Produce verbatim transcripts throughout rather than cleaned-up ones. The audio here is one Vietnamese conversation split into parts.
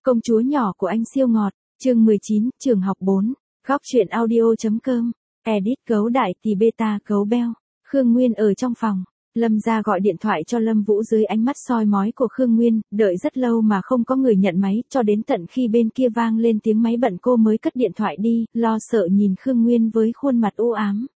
Công chúa nhỏ của anh siêu ngọt, chương mười chín, trường học bốn, góc truyện audio.com, edit gấu đại tỷ beta gấu beo. Khương Nguyên ở trong phòng, Lâm Gia gọi điện thoại cho Lâm Vũ dưới ánh mắt soi mói của Khương Nguyên, đợi rất lâu mà không có người nhận máy, cho đến tận khi bên kia vang lên tiếng máy bận cô mới cất điện thoại đi, lo sợ nhìn Khương Nguyên với khuôn mặt u ám.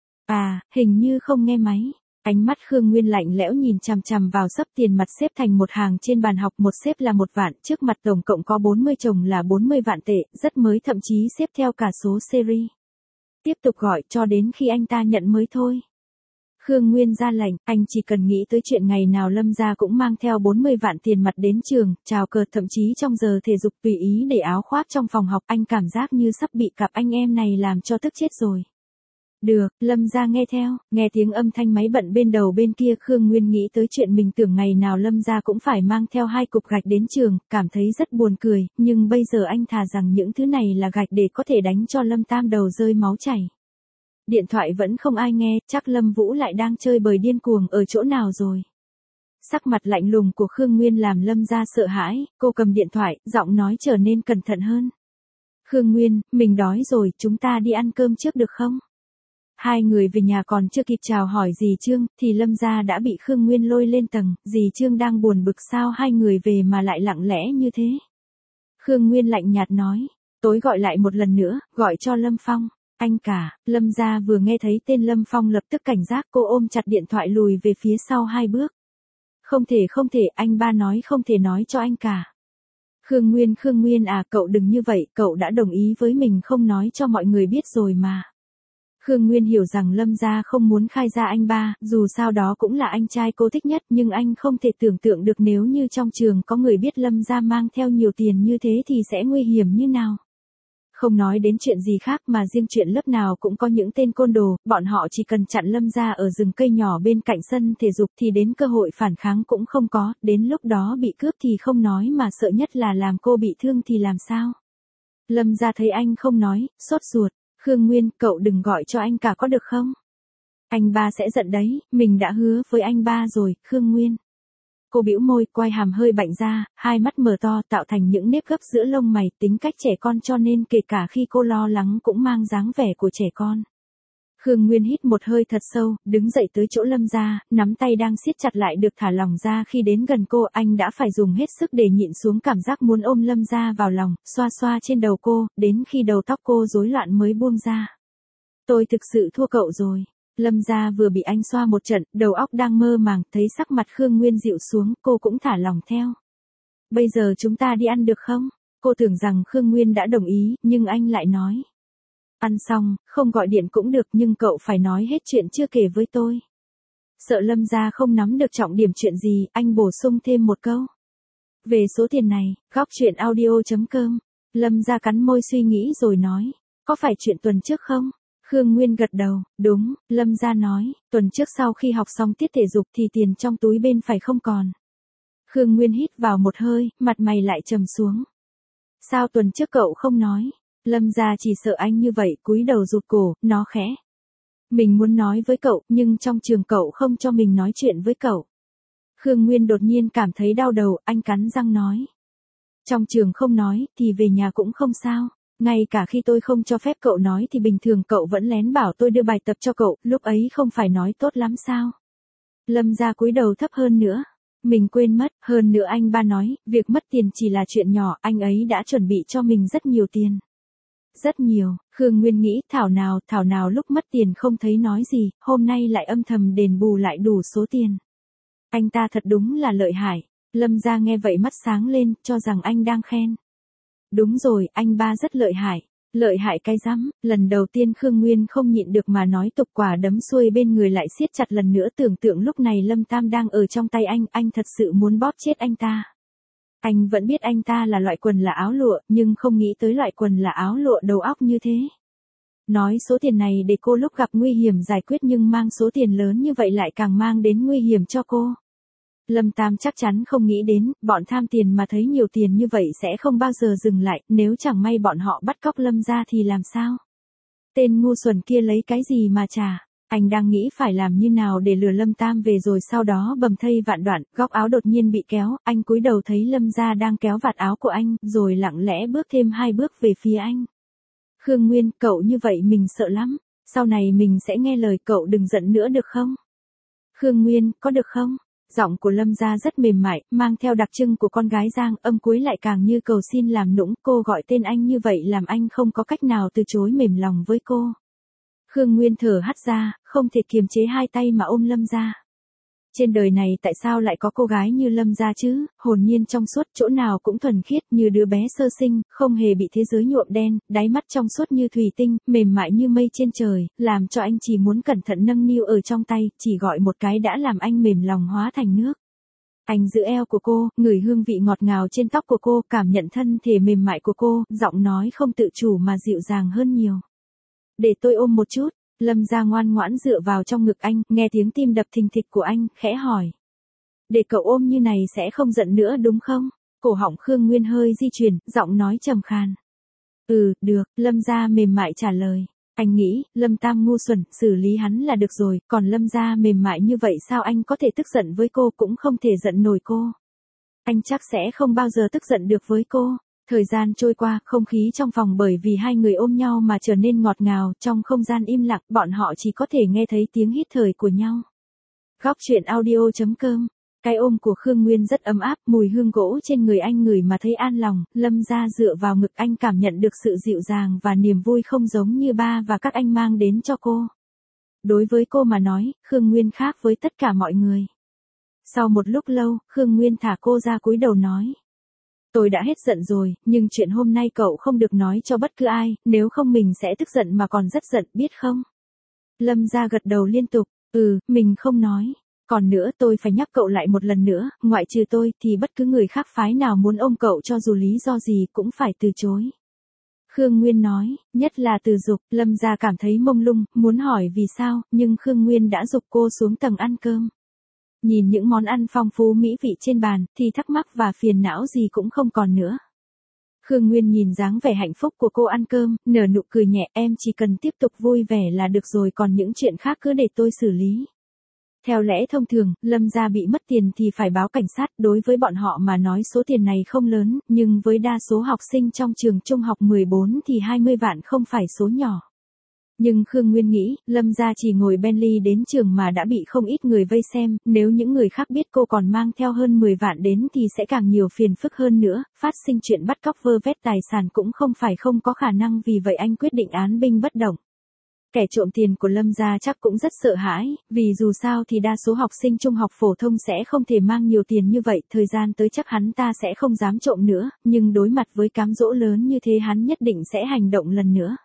À, hình như không nghe máy. Ánh mắt Khương Nguyên lạnh lẽo nhìn chằm chằm vào xấp tiền mặt xếp thành một hàng trên bàn học, một xếp là một vạn, trước mặt tổng cộng có bốn mươi chồng là bốn mươi vạn tệ, rất mới, thậm chí xếp theo cả số series. Tiếp tục gọi cho đến khi anh ta nhận mới thôi. Khương Nguyên ra lệnh, anh chỉ cần nghĩ tới chuyện ngày nào Lâm Gia cũng mang theo bốn mươi vạn tiền mặt đến trường, chào cờ, thậm chí trong giờ thể dục tùy ý để áo khoác trong phòng học, anh cảm giác như sắp bị cặp anh em này làm cho tức chết rồi. Được, Lâm Gia nghe theo, nghe tiếng âm thanh máy bận bên đầu bên kia, Khương Nguyên nghĩ tới chuyện mình tưởng ngày nào Lâm Gia cũng phải mang theo hai cục gạch đến trường, cảm thấy rất buồn cười, nhưng bây giờ anh thà rằng những thứ này là gạch để có thể đánh cho Lâm Tam đầu rơi máu chảy. Điện thoại vẫn không ai nghe, chắc Lâm Vũ lại đang chơi bời điên cuồng ở chỗ nào rồi. Sắc mặt lạnh lùng của Khương Nguyên làm Lâm Gia sợ hãi, cô cầm điện thoại, giọng nói trở nên cẩn thận hơn. Khương Nguyên, mình đói rồi, chúng ta đi ăn cơm trước được không? Hai người về nhà còn chưa kịp chào hỏi dì Trương, thì Lâm Gia đã bị Khương Nguyên lôi lên tầng, dì Trương đang buồn bực sao hai người về mà lại lặng lẽ như thế. Khương Nguyên lạnh nhạt nói, tối gọi lại một lần nữa, gọi cho Lâm Phong. Anh cả, Lâm Gia vừa nghe thấy tên Lâm Phong lập tức cảnh giác, cô ôm chặt điện thoại lùi về phía sau hai bước. Không thể không thể, anh ba nói không thể nói cho anh cả. Khương Nguyên Khương Nguyên à, cậu đừng như vậy, cậu đã đồng ý với mình không nói cho mọi người biết rồi mà. Khương Nguyên hiểu rằng Lâm Gia không muốn khai ra anh ba, dù sao đó cũng là anh trai cô thích nhất, nhưng anh không thể tưởng tượng được nếu như trong trường có người biết Lâm Gia mang theo nhiều tiền như thế thì sẽ nguy hiểm như nào. Không nói đến chuyện gì khác mà riêng chuyện lớp nào cũng có những tên côn đồ, bọn họ chỉ cần chặn Lâm Gia ở rừng cây nhỏ bên cạnh sân thể dục thì đến cơ hội phản kháng cũng không có, đến lúc đó bị cướp thì không nói mà sợ nhất là làm cô bị thương thì làm sao. Lâm Gia thấy anh không nói, sốt ruột. Khương Nguyên, cậu đừng gọi cho anh cả có được không? Anh ba sẽ giận đấy, mình đã hứa với anh ba rồi, Khương Nguyên. Cô bĩu môi, quai hàm hơi bạnh ra, hai mắt mở to tạo thành những nếp gấp giữa lông mày, tính cách trẻ con cho nên kể cả khi cô lo lắng cũng mang dáng vẻ của trẻ con. Khương Nguyên hít một hơi thật sâu, đứng dậy tới chỗ Lâm Gia, nắm tay đang siết chặt lại được thả lỏng ra, khi đến gần cô anh đã phải dùng hết sức để nhịn xuống cảm giác muốn ôm Lâm Gia vào lòng, xoa xoa trên đầu cô, đến khi đầu tóc cô rối loạn mới buông ra. Tôi thực sự thua cậu rồi. Lâm Gia vừa bị anh xoa một trận, đầu óc đang mơ màng, thấy sắc mặt Khương Nguyên dịu xuống, cô cũng thả lòng theo. Bây giờ chúng ta đi ăn được không? Cô tưởng rằng Khương Nguyên đã đồng ý, nhưng anh lại nói. Ăn xong, không gọi điện cũng được nhưng cậu phải nói hết chuyện chưa kể với tôi. Sợ Lâm Gia không nắm được trọng điểm chuyện gì, anh bổ sung thêm một câu. Về số tiền này, góc truyện audio.com, Lâm Gia cắn môi suy nghĩ rồi nói. Có phải chuyện tuần trước không? Khương Nguyên gật đầu, đúng, Lâm Gia nói, tuần trước sau khi học xong tiết thể dục thì tiền trong túi bên phải không còn. Khương Nguyên hít vào một hơi, mặt mày lại trầm xuống. Sao tuần trước cậu không nói? Lâm Gia chỉ sợ anh như vậy, cúi đầu rụt cổ, nó khẽ. Mình muốn nói với cậu, nhưng trong trường cậu không cho mình nói chuyện với cậu. Khương Nguyên đột nhiên cảm thấy đau đầu, anh cắn răng nói. Trong trường không nói, thì về nhà cũng không sao. Ngay cả khi tôi không cho phép cậu nói thì bình thường cậu vẫn lén bảo tôi đưa bài tập cho cậu, lúc ấy không phải nói tốt lắm sao? Lâm Gia cúi đầu thấp hơn nữa. Mình quên mất, hơn nữa anh ba nói, việc mất tiền chỉ là chuyện nhỏ, anh ấy đã chuẩn bị cho mình rất nhiều tiền. Rất nhiều, Khương Nguyên nghĩ, thảo nào, thảo nào lúc mất tiền không thấy nói gì, hôm nay lại âm thầm đền bù lại đủ số tiền. Anh ta thật đúng là lợi hại. Lâm Gia nghe vậy mắt sáng lên, cho rằng anh đang khen. Đúng rồi, anh ba rất lợi hại. Lợi hại cái rắm, lần đầu tiên Khương Nguyên không nhịn được mà nói tục, quả đấm xuôi bên người lại siết chặt lần nữa, tưởng tượng lúc này Lâm Tam đang ở trong tay anh, anh thật sự muốn bóp chết anh ta. Anh vẫn biết anh ta là loại quần là áo lụa, nhưng không nghĩ tới loại quần là áo lụa đầu óc như thế. Nói số tiền này để cô lúc gặp nguy hiểm giải quyết, nhưng mang số tiền lớn như vậy lại càng mang đến nguy hiểm cho cô. Lâm Tam chắc chắn không nghĩ đến, bọn tham tiền mà thấy nhiều tiền như vậy sẽ không bao giờ dừng lại, nếu chẳng may bọn họ bắt cóc Lâm Gia thì làm sao? Tên ngu xuẩn kia lấy cái gì mà trả? Anh đang nghĩ phải làm như nào để lừa Lâm Tam về rồi sau đó bầm thây vạn đoạn, góc áo đột nhiên bị kéo, anh cúi đầu thấy Lâm gia đang kéo vạt áo của anh, rồi lặng lẽ bước thêm hai bước về phía anh. Khương Nguyên, cậu như vậy mình sợ lắm, sau này mình sẽ nghe lời cậu đừng giận nữa được không? Khương Nguyên, có được không? Giọng của Lâm gia rất mềm mại, mang theo đặc trưng của con gái Giang, âm cuối lại càng như cầu xin làm nũng, cô gọi tên anh như vậy làm anh không có cách nào từ chối mềm lòng với cô. Khương Nguyên thở hắt ra, không thể kiềm chế hai tay mà ôm Lâm gia. Trên đời này tại sao lại có cô gái như Lâm gia chứ, hồn nhiên trong suốt, chỗ nào cũng thuần khiết như đứa bé sơ sinh, không hề bị thế giới nhuộm đen, đáy mắt trong suốt như thủy tinh, mềm mại như mây trên trời, làm cho anh chỉ muốn cẩn thận nâng niu ở trong tay, chỉ gọi một cái đã làm anh mềm lòng hóa thành nước. Anh giữ eo của cô, ngửi hương vị ngọt ngào trên tóc của cô, cảm nhận thân thể mềm mại của cô, giọng nói không tự chủ mà dịu dàng hơn nhiều. Để tôi ôm một chút. Lâm gia ngoan ngoãn dựa vào trong ngực anh, nghe tiếng tim đập thình thịch của anh, khẽ hỏi. Để cậu ôm như này sẽ không giận nữa đúng không? Cổ họng Khương Nguyên hơi di chuyển, giọng nói trầm khàn. Ừ, được, Lâm gia mềm mại trả lời. Anh nghĩ, Lâm Tam ngu xuẩn, xử lý hắn là được rồi, còn Lâm gia mềm mại như vậy sao anh có thể tức giận với cô, cũng không thể giận nổi cô. Anh chắc sẽ không bao giờ tức giận được với cô. Thời gian trôi qua, không khí trong phòng bởi vì hai người ôm nhau mà trở nên ngọt ngào, trong không gian im lặng, bọn họ chỉ có thể nghe thấy tiếng hít thở của nhau. Góc truyện audio chấm com. Cái ôm của Khương Nguyên rất ấm áp, mùi hương gỗ trên người anh ngửi mà thấy an lòng, Lâm gia dựa vào ngực anh cảm nhận được sự dịu dàng và niềm vui không giống như ba và các anh mang đến cho cô. Đối với cô mà nói, Khương Nguyên khác với tất cả mọi người. Sau một lúc lâu, Khương Nguyên thả cô ra cúi đầu nói. Tôi đã hết giận rồi, nhưng chuyện hôm nay cậu không được nói cho bất cứ ai, nếu không mình sẽ tức giận mà còn rất giận, biết không? Lâm gia gật đầu liên tục, ừ, mình không nói. Còn nữa tôi phải nhắc cậu lại một lần nữa, ngoại trừ tôi thì bất cứ người khác phái nào muốn ôm cậu cho dù lý do gì cũng phải từ chối. Khương Nguyên nói, nhất là từ dục, Lâm gia cảm thấy mông lung, muốn hỏi vì sao, nhưng Khương Nguyên đã giục cô xuống tầng ăn cơm. Nhìn những món ăn phong phú mỹ vị trên bàn, thì thắc mắc và phiền não gì cũng không còn nữa. Khương Nguyên nhìn dáng vẻ hạnh phúc của cô ăn cơm, nở nụ cười nhẹ, em chỉ cần tiếp tục vui vẻ là được rồi, còn những chuyện khác cứ để tôi xử lý. Theo lẽ thông thường, Lâm gia bị mất tiền thì phải báo cảnh sát, đối với bọn họ mà nói số tiền này không lớn, nhưng với đa số học sinh trong trường trung học mười bốn thì hai mươi vạn không phải số nhỏ. Nhưng Khương Nguyên nghĩ, Lâm gia chỉ ngồi Bentley đến trường mà đã bị không ít người vây xem, nếu những người khác biết cô còn mang theo hơn mười vạn đến thì sẽ càng nhiều phiền phức hơn nữa, phát sinh chuyện bắt cóc vơ vét tài sản cũng không phải không có khả năng, vì vậy anh quyết định án binh bất động. Kẻ trộm tiền của Lâm gia chắc cũng rất sợ hãi, vì dù sao thì đa số học sinh trung học phổ thông sẽ không thể mang nhiều tiền như vậy, thời gian tới chắc hắn ta sẽ không dám trộm nữa, nhưng đối mặt với cám dỗ lớn như thế hắn nhất định sẽ hành động lần nữa.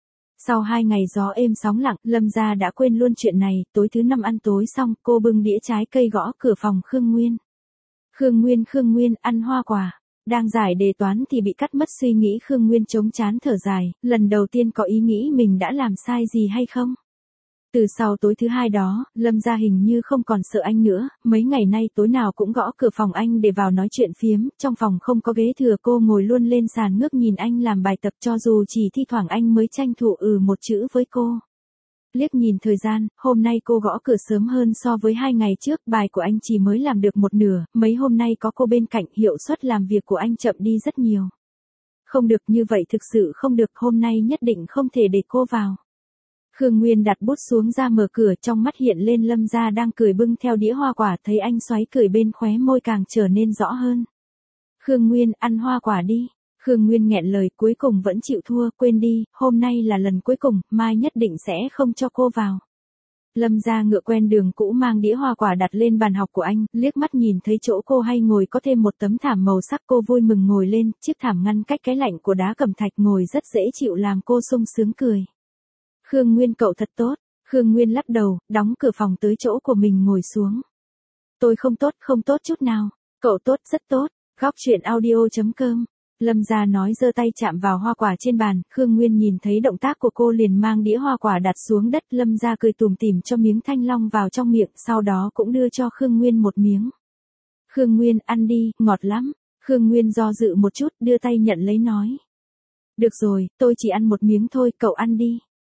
Sau hai ngày gió êm sóng lặng, Lâm gia đã quên luôn chuyện này, tối thứ năm ăn tối xong, cô bưng đĩa trái cây gõ cửa phòng Khương Nguyên. Khương Nguyên Khương Nguyên, ăn hoa quả. Đang giải đề toán thì bị cắt mất suy nghĩ, Khương Nguyên chống trán thở dài, lần đầu tiên có ý nghĩ mình đã làm sai gì hay không. Từ sau tối thứ hai đó, Lâm gia hình như không còn sợ anh nữa, mấy ngày nay tối nào cũng gõ cửa phòng anh để vào nói chuyện phiếm, trong phòng không có ghế thừa, cô ngồi luôn lên sàn ngước nhìn anh làm bài tập, cho dù chỉ thi thoảng anh mới tranh thủ ừ một chữ với cô. Liếc nhìn thời gian, hôm nay cô gõ cửa sớm hơn so với hai ngày trước, bài của anh chỉ mới làm được một nửa, mấy hôm nay có cô bên cạnh, hiệu suất làm việc của anh chậm đi rất nhiều. Không được, như vậy thực sự không được, hôm nay nhất định không thể để cô vào. Khương Nguyên đặt bút xuống ra mở cửa, trong mắt hiện lên Lâm gia đang cười bưng theo đĩa hoa quả, thấy anh xoáy cười bên khóe môi càng trở nên rõ hơn. Khương Nguyên, ăn hoa quả đi. Khương Nguyên nghẹn lời, cuối cùng vẫn chịu thua, quên đi, hôm nay là lần cuối cùng, mai nhất định sẽ không cho cô vào. Lâm gia ngựa quen đường cũ mang đĩa hoa quả đặt lên bàn học của anh, liếc mắt nhìn thấy chỗ cô hay ngồi có thêm một tấm thảm màu sắc, cô vui mừng ngồi lên, chiếc thảm ngăn cách cái lạnh của đá cẩm thạch, ngồi rất dễ chịu làm cô sung sướng cười. Khương Nguyên cậu thật tốt. Khương Nguyên lắc đầu, đóng cửa phòng tới chỗ của mình ngồi xuống. Tôi không tốt, không tốt chút nào. Cậu tốt, rất tốt. Góc truyện audio chấm com. Lâm gia nói giơ tay chạm vào hoa quả trên bàn, Khương Nguyên nhìn thấy động tác của cô liền mang đĩa hoa quả đặt xuống đất, Lâm gia cười tủm tỉm cho miếng thanh long vào trong miệng, sau đó cũng đưa cho Khương Nguyên một miếng. Khương Nguyên, ăn đi, ngọt lắm. Khương Nguyên do dự một chút, đưa tay nhận lấy nói. Được rồi, tôi chỉ ăn một miếng thôi, cậu ăn đi.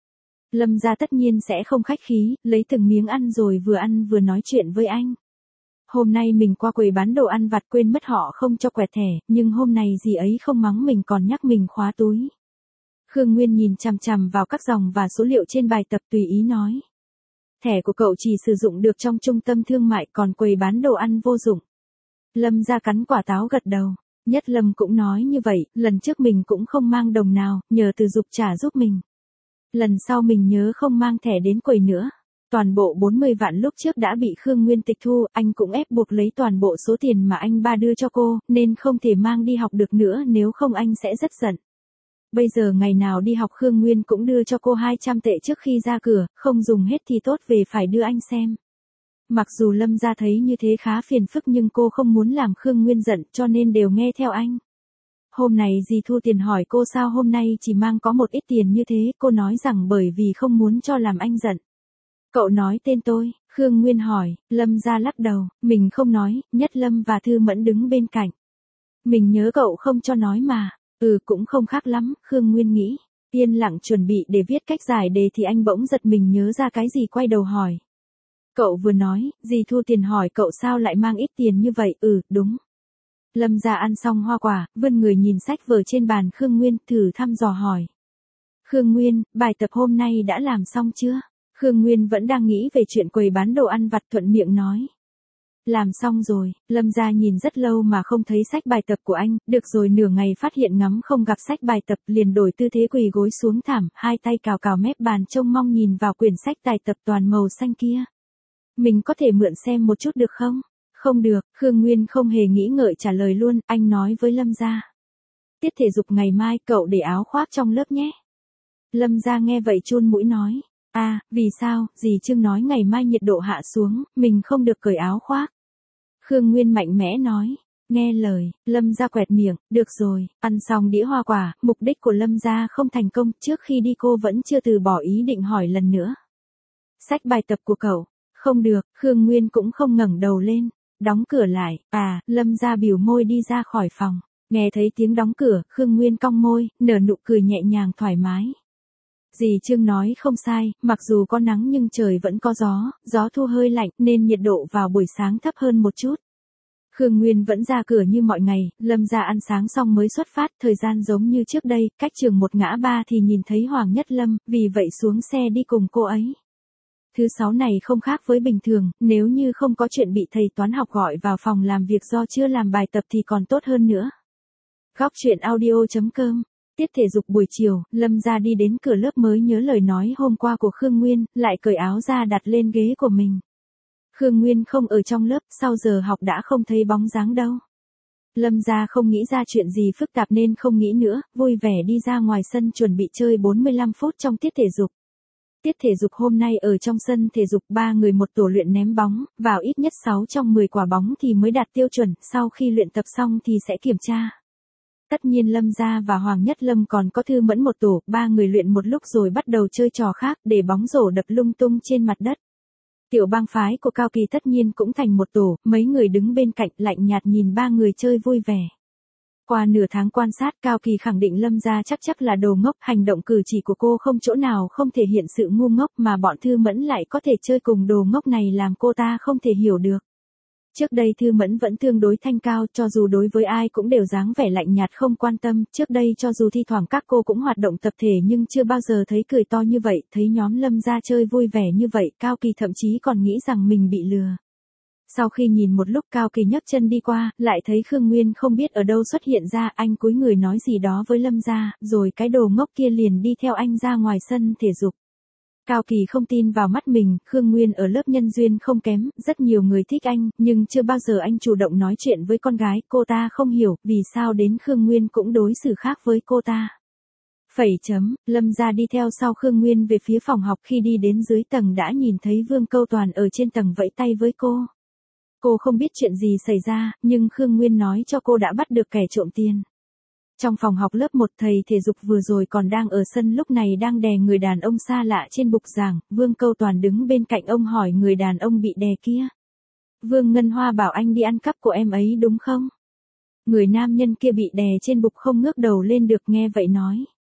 Lâm gia tất nhiên sẽ không khách khí, lấy từng miếng ăn rồi vừa ăn vừa nói chuyện với anh. Hôm nay mình qua quầy bán đồ ăn vặt quên mất họ không cho quẹt thẻ, nhưng hôm nay dì ấy không mắng mình còn nhắc mình khóa túi. Khương Nguyên nhìn chằm chằm vào các dòng và số liệu trên bài tập tùy ý nói. Thẻ của cậu chỉ sử dụng được trong trung tâm thương mại, còn quầy bán đồ ăn vô dụng. Lâm gia cắn quả táo gật đầu. Nhất Lâm cũng nói như vậy, lần trước mình cũng không mang đồng nào, nhờ Từ Dục trả giúp mình. Lần sau mình nhớ không mang thẻ đến quầy nữa. Toàn bộ bốn mươi vạn lúc trước đã bị Khương Nguyên tịch thu, anh cũng ép buộc lấy toàn bộ số tiền mà anh ba đưa cho cô, nên không thể mang đi học được nữa, nếu không anh sẽ rất giận. Bây giờ ngày nào đi học Khương Nguyên cũng đưa cho cô hai trăm tệ trước khi ra cửa, không dùng hết thì tốt về phải đưa anh xem. Mặc dù Lâm gia thấy như thế khá phiền phức nhưng cô không muốn làm Khương Nguyên giận cho nên đều nghe theo anh. Hôm nay dì thu tiền hỏi cô sao hôm nay chỉ mang có một ít tiền như thế, cô nói rằng bởi vì không muốn cho làm anh giận. Cậu nói tên tôi, Khương Nguyên hỏi, Lâm gia lắc đầu, mình không nói, Nhất Lâm và Thư Mẫn đứng bên cạnh. Mình nhớ cậu không cho nói mà, ừ cũng không khác lắm, Khương Nguyên nghĩ. Yên lặng chuẩn bị để viết cách giải đề thì anh bỗng giật mình nhớ ra cái gì quay đầu hỏi. Cậu vừa nói, dì thu tiền hỏi cậu sao lại mang ít tiền như vậy, ừ, đúng. Lâm gia ăn xong hoa quả, vươn người nhìn sách vở trên bàn Khương Nguyên, thử thăm dò hỏi. Khương Nguyên, bài tập hôm nay đã làm xong chưa? Khương Nguyên vẫn đang nghĩ về chuyện quầy bán đồ ăn vặt thuận miệng nói. Làm xong rồi, Lâm gia nhìn rất lâu mà không thấy sách bài tập của anh, được rồi nửa ngày phát hiện ngắm không gặp sách bài tập liền đổi tư thế quỳ gối xuống thảm, hai tay cào cào mép bàn trông mong nhìn vào quyển sách tài tập toàn màu xanh kia. Mình có thể mượn xem một chút được không? Không được, Khương Nguyên không hề nghĩ ngợi trả lời luôn, anh nói với Lâm gia. Tiết thể dục ngày mai cậu để áo khoác trong lớp nhé. Lâm gia nghe vậy chun mũi nói. À, vì sao, dì Trương nói ngày mai nhiệt độ hạ xuống, mình không được cởi áo khoác. Khương Nguyên mạnh mẽ nói. Nghe lời, Lâm gia quẹt miệng, được rồi, ăn xong đĩa hoa quả, mục đích của Lâm gia không thành công, trước khi đi cô vẫn chưa từ bỏ ý định hỏi lần nữa. Sách bài tập của cậu, không được, Khương Nguyên cũng không ngẩng đầu lên, đóng cửa lại, à, Lâm gia biểu môi đi ra khỏi phòng, nghe thấy tiếng đóng cửa, Khương Nguyên cong môi, nở nụ cười nhẹ nhàng thoải mái. Dì Trương nói không sai, mặc dù có nắng nhưng trời vẫn có gió, gió thu hơi lạnh nên nhiệt độ vào buổi sáng thấp hơn một chút. Khương Nguyên vẫn ra cửa như mọi ngày, Lâm gia ăn sáng xong mới xuất phát, thời gian giống như trước đây, cách trường một ngã ba thì nhìn thấy Hoàng Nhất Lâm, vì vậy xuống xe đi cùng cô ấy. Thứ sáu này không khác với bình thường, nếu như không có chuyện bị thầy toán học gọi vào phòng làm việc do chưa làm bài tập thì còn tốt hơn nữa. Góc truyện audio chấm com. Tiết thể dục buổi chiều, Lâm gia đi đến cửa lớp mới nhớ lời nói hôm qua của Khương Nguyên, lại cởi áo ra đặt lên ghế của mình. Khương Nguyên không ở trong lớp, sau giờ học đã không thấy bóng dáng đâu. Lâm gia không nghĩ ra chuyện gì phức tạp nên không nghĩ nữa, vui vẻ đi ra ngoài sân chuẩn bị chơi bốn mươi lăm phút trong tiết thể dục. Tiết thể dục hôm nay ở trong sân thể dục ba người một tổ luyện ném bóng, vào ít nhất sáu trong mười quả bóng thì mới đạt tiêu chuẩn, sau khi luyện tập xong thì sẽ kiểm tra. Tất nhiên Lâm gia và Hoàng Nhất Lâm còn có Thư Mẫn một tổ, ba người luyện một lúc rồi bắt đầu chơi trò khác, để bóng rổ đập lung tung trên mặt đất. Tiểu bang phái của Cao Kỳ tất nhiên cũng thành một tổ, mấy người đứng bên cạnh lạnh nhạt nhìn ba người chơi vui vẻ. Qua nửa tháng quan sát, Cao Kỳ khẳng định Lâm gia chắc chắc là đồ ngốc, hành động cử chỉ của cô không chỗ nào không thể hiện sự ngu ngốc mà bọn Thư Mẫn lại có thể chơi cùng đồ ngốc này làm cô ta không thể hiểu được. Trước đây Thư Mẫn vẫn tương đối thanh cao, cho dù đối với ai cũng đều dáng vẻ lạnh nhạt không quan tâm, trước đây cho dù thi thoảng các cô cũng hoạt động tập thể nhưng chưa bao giờ thấy cười to như vậy, thấy nhóm Lâm gia chơi vui vẻ như vậy, Cao Kỳ thậm chí còn nghĩ rằng mình bị lừa. Sau khi nhìn một lúc Cao Kỳ nhấc chân đi qua, lại thấy Khương Nguyên không biết ở đâu xuất hiện ra, anh cúi người nói gì đó với Lâm gia, rồi cái đồ ngốc kia liền đi theo anh ra ngoài sân thể dục. Cao Kỳ không tin vào mắt mình, Khương Nguyên ở lớp nhân duyên không kém, rất nhiều người thích anh, nhưng chưa bao giờ anh chủ động nói chuyện với con gái, cô ta không hiểu, vì sao đến Khương Nguyên cũng đối xử khác với cô ta. Phẩy chấm, Lâm gia đi theo sau Khương Nguyên về phía phòng học, khi đi đến dưới tầng đã nhìn thấy Vương Câu Toàn ở trên tầng vẫy tay với cô. Cô không biết chuyện gì xảy ra, nhưng Khương Nguyên nói cho cô đã bắt được kẻ trộm tiền. Trong phòng học lớp một, thầy thể dục vừa rồi còn đang ở sân, lúc này đang đè người đàn ông xa lạ trên bục giảng, Vương Câu Toàn đứng bên cạnh ông hỏi người đàn ông bị đè kia. Vương Ngân Hoa bảo anh đi ăn cắp của em ấy đúng không? Người nam nhân kia bị đè trên bục không ngước đầu lên được, nghe vậy nói.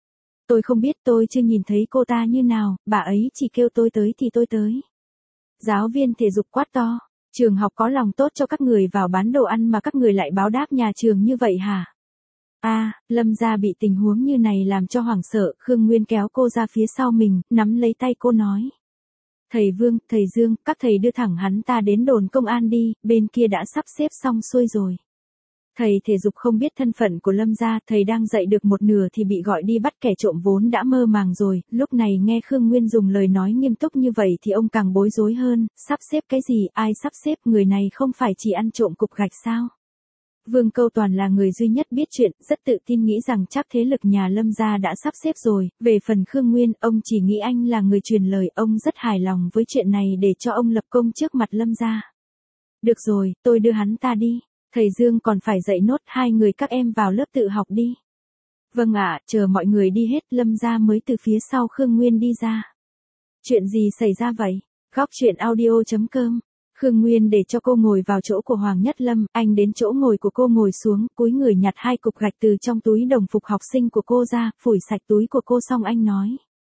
Tôi không biết, tôi chưa nhìn thấy cô ta như nào, bà ấy chỉ kêu tôi tới thì tôi tới. Giáo viên thể dục quát to. Trường học có lòng tốt cho các người vào bán đồ ăn mà các người lại báo đáp nhà trường như vậy hả? A, à, Lâm gia bị tình huống như này làm cho hoảng sợ, Khương Nguyên kéo cô ra phía sau mình, nắm lấy tay cô nói. Thầy Vương, thầy Dương, các thầy đưa thẳng hắn ta đến đồn công an đi, bên kia đã sắp xếp xong xuôi rồi. Thầy thể dục không biết thân phận của Lâm gia, thầy đang dạy được một nửa thì bị gọi đi bắt kẻ trộm vốn đã mơ màng rồi, lúc này nghe Khương Nguyên dùng lời nói nghiêm túc như vậy thì ông càng bối rối hơn, sắp xếp cái gì, ai sắp xếp, người này không phải chỉ ăn trộm cục gạch sao? Vương Câu Toàn là người duy nhất biết chuyện, rất tự tin nghĩ rằng chắc thế lực nhà Lâm gia đã sắp xếp rồi, về phần Khương Nguyên, ông chỉ nghĩ anh là người truyền lời, ông rất hài lòng với chuyện này để cho ông lập công trước mặt Lâm gia. Được rồi, tôi đưa hắn ta đi. Thầy Dương còn phải dạy nốt, hai người các em vào lớp tự học đi. Vâng ạ, chờ mọi người đi hết, Lâm gia mới từ phía sau Khương Nguyên đi ra. Chuyện gì xảy ra vậy? Góc chuyện audio chấm com. Khương Nguyên để cho cô ngồi vào chỗ của Hoàng Nhất Lâm, anh đến chỗ ngồi của cô ngồi xuống, cúi người nhặt hai cục gạch từ trong túi đồng phục học sinh của cô ra, phủi sạch túi của cô xong anh nói.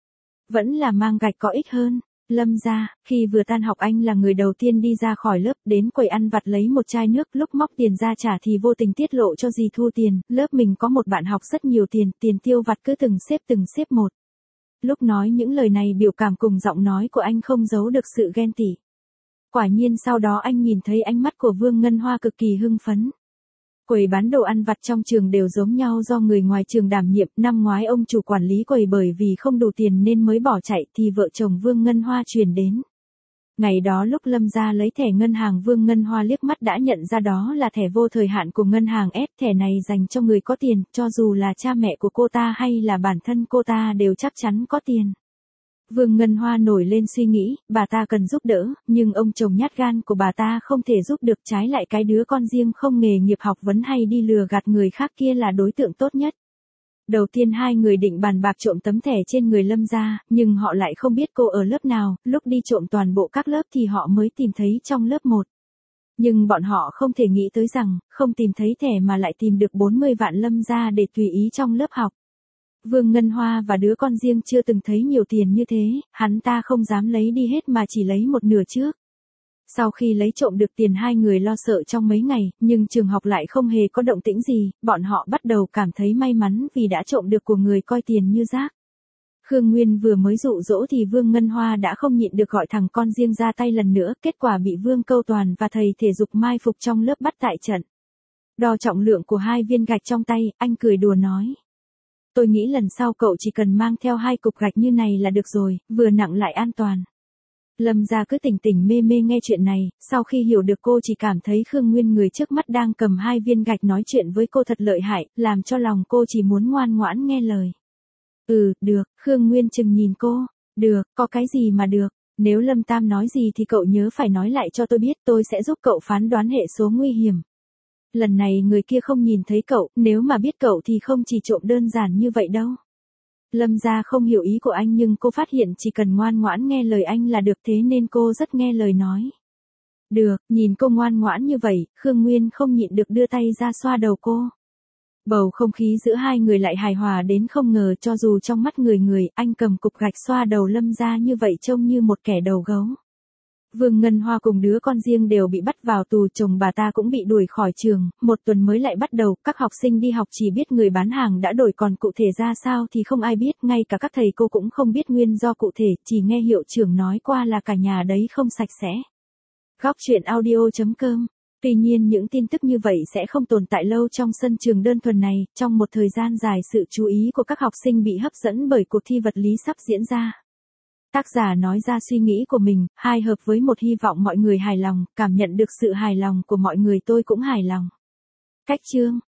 Vẫn là mang gạch có ích hơn. Lâm gia, khi vừa tan học anh là người đầu tiên đi ra khỏi lớp, đến quầy ăn vặt lấy một chai nước, lúc móc tiền ra trả thì vô tình tiết lộ cho dì thu tiền, lớp mình có một bạn học rất nhiều tiền, tiền tiêu vặt cứ từng xếp từng xếp một. Lúc nói những lời này biểu cảm cùng giọng nói của anh không giấu được sự ghen tị. Quả nhiên sau đó anh nhìn thấy ánh mắt của Vương Ngân Hoa cực kỳ hưng phấn. Quầy bán đồ ăn vặt trong trường đều giống nhau do người ngoài trường đảm nhiệm, năm ngoái ông chủ quản lý quầy bởi vì không đủ tiền nên mới bỏ chạy thì vợ chồng Vương Ngân Hoa truyền đến. Ngày đó lúc Lâm gia lấy thẻ ngân hàng Vương Ngân Hoa liếc mắt đã nhận ra đó là thẻ vô thời hạn của ngân hàng S, thẻ này dành cho người có tiền, cho dù là cha mẹ của cô ta hay là bản thân cô ta đều chắc chắn có tiền. Vương Ngân Hoa nổi lên suy nghĩ, bà ta cần giúp đỡ, nhưng ông chồng nhát gan của bà ta không thể giúp được, trái lại cái đứa con riêng không nghề nghiệp học vấn hay đi lừa gạt người khác kia là đối tượng tốt nhất. Đầu tiên hai người định bàn bạc trộm tấm thẻ trên người Lâm gia, nhưng họ lại không biết cô ở lớp nào, lúc đi trộm toàn bộ các lớp thì họ mới tìm thấy trong lớp một. Nhưng bọn họ không thể nghĩ tới rằng, không tìm thấy thẻ mà lại tìm được bốn mươi vạn Lâm gia để tùy ý trong lớp học. Vương Ngân Hoa và đứa con riêng chưa từng thấy nhiều tiền như thế, hắn ta không dám lấy đi hết mà chỉ lấy một nửa trước. Sau khi lấy trộm được tiền hai người lo sợ trong mấy ngày, nhưng trường học lại không hề có động tĩnh gì, bọn họ bắt đầu cảm thấy may mắn vì đã trộm được của người coi tiền như rác. Khương Nguyên vừa mới dụ dỗ thì Vương Ngân Hoa đã không nhịn được gọi thằng con riêng ra tay lần nữa, kết quả bị Vương Câu Toàn và thầy thể dục mai phục trong lớp bắt tại trận. Đo trọng lượng của hai viên gạch trong tay, anh cười đùa nói. Tôi nghĩ lần sau cậu chỉ cần mang theo hai cục gạch như này là được rồi, vừa nặng lại an toàn. Lâm gia cứ tỉnh tỉnh mê mê nghe chuyện này, sau khi hiểu được cô chỉ cảm thấy Khương Nguyên người trước mắt đang cầm hai viên gạch nói chuyện với cô thật lợi hại, làm cho lòng cô chỉ muốn ngoan ngoãn nghe lời. Ừ, được, Khương Nguyên chừng nhìn cô, được, có cái gì mà được, nếu Lâm Tam nói gì thì cậu nhớ phải nói lại cho tôi biết, tôi sẽ giúp cậu phán đoán hệ số nguy hiểm. Lần này người kia không nhìn thấy cậu, nếu mà biết cậu thì không chỉ trộm đơn giản như vậy đâu. Lâm gia không hiểu ý của anh nhưng cô phát hiện chỉ cần ngoan ngoãn nghe lời anh là được, thế nên cô rất nghe lời nói. Được, nhìn cô ngoan ngoãn như vậy, Khương Nguyên không nhịn được đưa tay ra xoa đầu cô. Bầu không khí giữa hai người lại hài hòa đến không ngờ, cho dù trong mắt người người, anh cầm cục gạch xoa đầu Lâm gia như vậy trông như một kẻ đầu gấu. Vương Ngân Hoa cùng đứa con riêng đều bị bắt vào tù, chồng bà ta cũng bị đuổi khỏi trường, một tuần mới lại bắt đầu, các học sinh đi học chỉ biết người bán hàng đã đổi còn cụ thể ra sao thì không ai biết, ngay cả các thầy cô cũng không biết nguyên do cụ thể, chỉ nghe hiệu trưởng nói qua là cả nhà đấy không sạch sẽ. Góc chuyện audio chấm com. Tuy nhiên những tin tức như vậy sẽ không tồn tại lâu trong sân trường đơn thuần này, trong một thời gian dài sự chú ý của các học sinh bị hấp dẫn bởi cuộc thi vật lý sắp diễn ra. Tác giả nói ra suy nghĩ của mình, hai hợp với một hy vọng mọi người hài lòng, cảm nhận được sự hài lòng của mọi người tôi cũng hài lòng. Cách chương